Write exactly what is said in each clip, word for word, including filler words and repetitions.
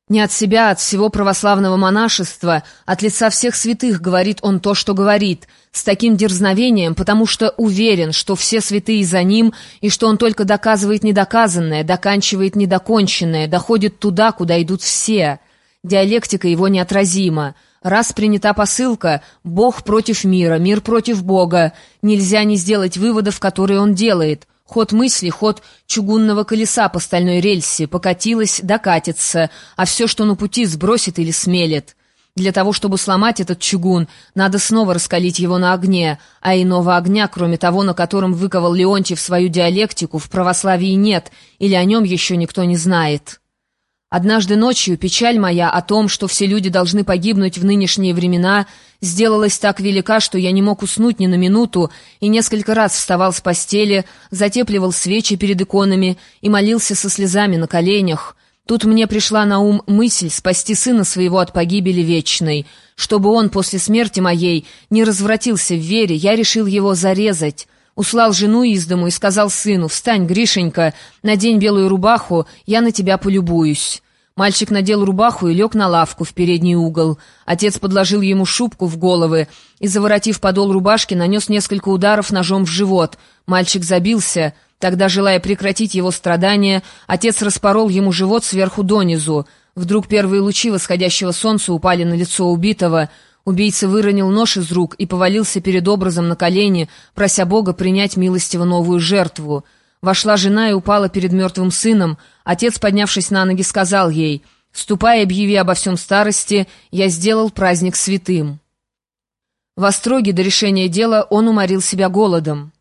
Не от себя, от всего православного монашества, от лица всех святых говорит он то, что говорит, с таким дерзновением, потому что уверен, что все святые за ним, и что он только доказывает недоказанное, доканчивает недоконченное, доходит туда, куда идут все. Диалектика его неотразима. Раз принята посылка «Бог против мира, мир против Бога», нельзя не сделать выводов, которые он делает. Ход мысли, ход чугунного колеса по стальной рельсе, покатилась, докатится, а все, что на пути, сбросит или смелет. Для того, чтобы сломать этот чугун, надо снова раскалить его на огне, а иного огня, кроме того, на котором выковал Леонтьев свою диалектику, в православии нет, или о нем еще никто не знает. Однажды ночью печаль моя о том, что все люди должны погибнуть в нынешние времена, сделалась так велика, что я не мог уснуть ни на минуту и несколько раз вставал с постели, затепливал свечи перед иконами и молился со слезами на коленях. Тут мне пришла на ум мысль спасти сына своего от погибели вечной. Чтобы он после смерти моей не развратился в вере, я решил его зарезать. Услал жену из дому и сказал сыну: «Встань, Гришенька, надень белую рубаху, я на тебя полюбуюсь». Мальчик надел рубаху и лег на лавку в передний угол. Отец подложил ему шубку в головы и, заворотив подол рубашки, нанес несколько ударов ножом в живот. Мальчик забился. Тогда, желая прекратить его страдания, отец распорол ему живот сверху донизу. Вдруг первые лучи восходящего солнца упали на лицо убитого. Убийца выронил нож из рук и повалился перед образом на колени, прося Бога принять милостиво новую жертву. Вошла жена и упала перед мертвым сыном. Отец, поднявшись на ноги, сказал ей: «Ступай и объяви обо всем старости, я сделал праздник святым». В остроге до решения дела он уморил себя голодом.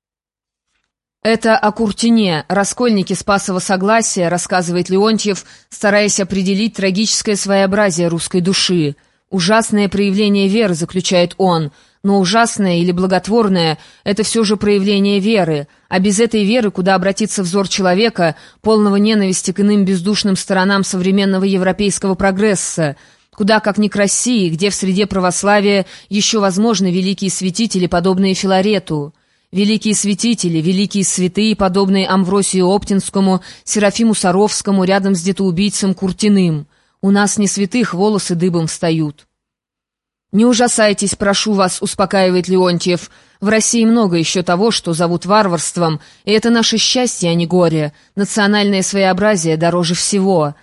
Это о Куртине, раскольнике Спасова Согласия, рассказывает Леонтьев, стараясь определить трагическое своеобразие русской души. «Ужасное проявление веры», заключает он, но ужасное или благотворное — это все же проявление веры, а без этой веры куда обратится взор человека, полного ненависти к иным бездушным сторонам современного европейского прогресса, куда, как ни к России, где в среде православия еще возможны великие святители, подобные Филарету. Великие святители, великие святые, подобные Амвросию Оптинскому, Серафиму Саровскому, рядом с детоубийцем Куртиным. У нас не святых волосы дыбом встают. «Не ужасайтесь, прошу вас», — успокаивает Леонтьев. «В России много еще того, что зовут варварством, и это наше счастье, а не горе. Национальное своеобразие дороже всего.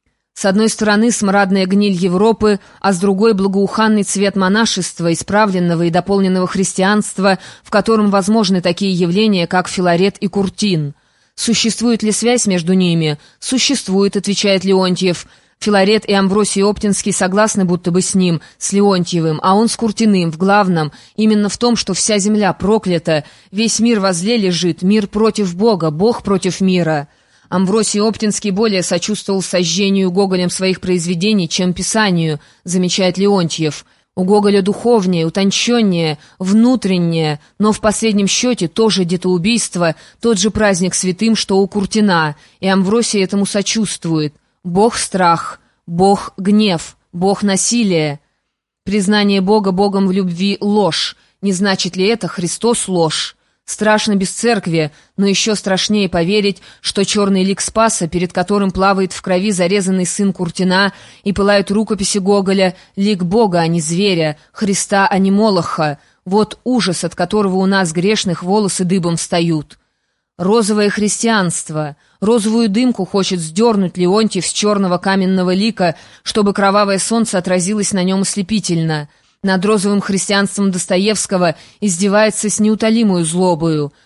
С одной стороны смрадная гниль Европы, а с другой благоуханный цвет монашества, исправленного и дополненного христианства, в котором возможны такие явления, как Филарет и Куртин. Существует ли связь между ними? Существует», — отвечает Леонтьев. Филарет и Амвросий Оптинский согласны будто бы с ним, с Леонтьевым, а он с Куртиным, в главном, именно в том, что вся земля проклята, весь мир возле лежит, мир против Бога, Бог против мира. Амвросий Оптинский более сочувствовал сожжению Гоголем своих произведений, чем Писанию, замечает Леонтьев. У Гоголя духовнее, утонченнее, внутреннее, но в последнем счете тоже детоубийство, тот же праздник святым, что у Куртина, и Амвросий этому сочувствует. Бог — страх, Бог — гнев, Бог — насилие. Признание Бога Богом в любви — ложь. Не значит ли это Христос — ложь? Страшно без церкви, но еще страшнее поверить, что черный лик Спаса, перед которым плавает в крови зарезанный сын Куртина и пылают рукописи Гоголя, лик Бога, а не зверя, Христа, а не Молоха. Вот ужас, от которого у нас грешных волосы дыбом встают. Розовое христианство. Розовую дымку хочет сдернуть Леонтьев с черного каменного лика, чтобы кровавое солнце отразилось на нем ослепительно. Над розовым христианством Достоевского издевается с неутолимую злобою.